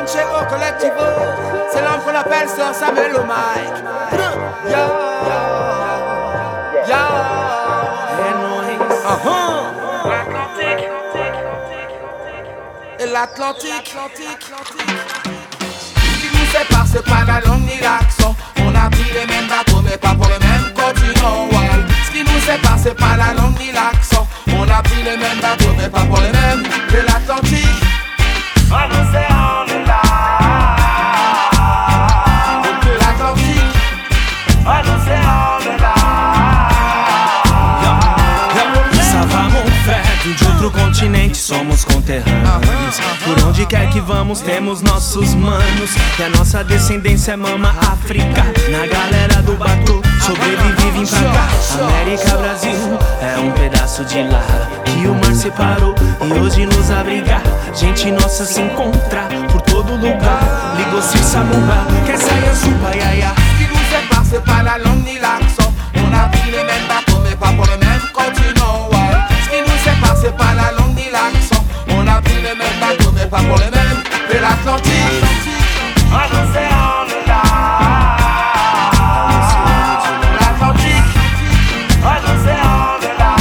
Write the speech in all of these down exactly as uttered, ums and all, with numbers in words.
Manchego Collectivo, c'est l'homme qu'on appelle Sir Samuel le Mike. Yo, yo, uh-huh. L'Atlantique et l'Atlantique. Ce qui nous sépare, c'est pas la langue ni l'accent. On a pris les mêmes bateaux, mais pas pour le même continent. Ouais. Ce qui nous sépare, c'est pas la langue ni l'accent. On a pris les mêmes bateaux, mais pas pour les mêmes. De l'Atlantique. Un océan de là. De l'Atlantique. Un océan de là. Ça va, mon frère, de outro continente somos conterrâneos. Por onde quer que vamos temos nossos manos. E a nossa descendência mama África. Na galera do Batu sobrevive, vim pra cá. América, Brasil, é um pedaço de lá que o mar separou e hoje nos abriga. Gente nossa se encontra por todo lugar. Ligou-se Samuel, quer sair a suba, ia, ia. Ce qui nous sépare, c'est pas la langue ni l'accent. On a pris les mêmes bateaux, mais pas pour le même continent. Ouais. Ce qui nous sépare, c'est pas la langue ni l'accent. On a pris les mêmes bateaux, mais pas pour les mêmes. De l'Atlantique. Un océan de là. L'Atlantique. Un océan de là.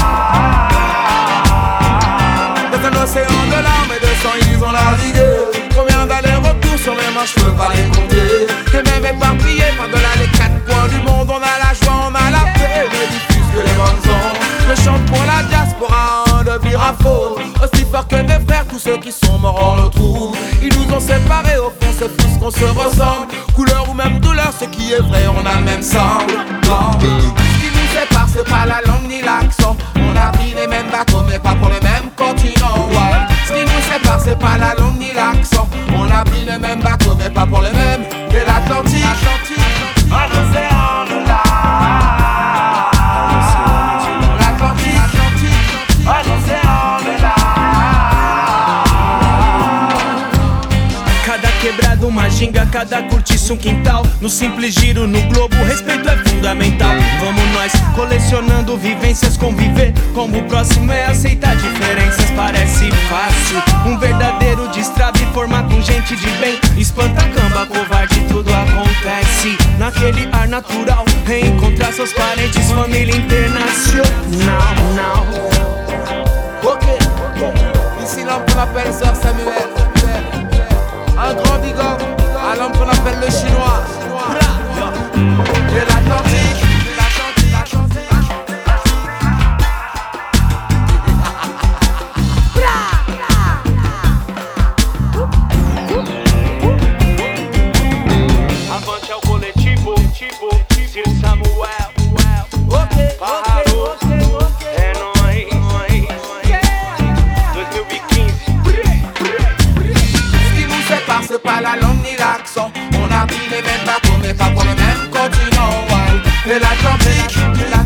Dans un océan de larmes et de sang, ils ont navigué. Combien d'allers-retours sur mes manches, je peux pas les compter. Et même éparpillés, par-delà les quatre coins du monde, on a la joie, on a la paix, ne diffuse que les bonnes ondes. Je chante pour la diaspora, un de Birafo. Aussi fort que mes frères, tous ceux qui sont morts en le trou. Ils nous ont séparés, au fond c'est plus qu'on se ressemble. Couleur ou même douleur, ce qui est vrai, on a le même sang. Ce qui nous sépare, c'est pas la langue ni l'accent. On a pris les mêmes bateaux, mais pas pour le même continent. Ouais. Ce qui nous sépare, c'est pas la langue ni l'accent. On a pris les mêmes bateaux, mais pas pour les mêmes. De l'Atlantique, un océan de là. L'Atlantique, un océan de là. Cada quebrada uma ginga, cada cortiço um quintal. No simples giro no globo, respeito é fundamental. Vamos nós colecionando vivências, conviver. Como o próximo é aceitar diferenças. Parece fácil, um verdadeiro destrave. Formar com gente de bem, espanta camba, covarde, tudo acontece. Naquele ar natural, reencontrar seus parentes, família internacional. Ok, ici l'homme qu'on appelle Sir Samuel. Un grand big up à l'homme qu'on appelle le chinois. De l'Atlantique. Avante ao coletivo, Sir Samuel. Ok, ok, ok, ok. É nóis, dois mil e quinze. Ce qui nous sépare, c'est pas la langue ni l'accent. On a pris les mêmes bateaux, mais pas pour le même continent. Ouais. De l'Atlantique.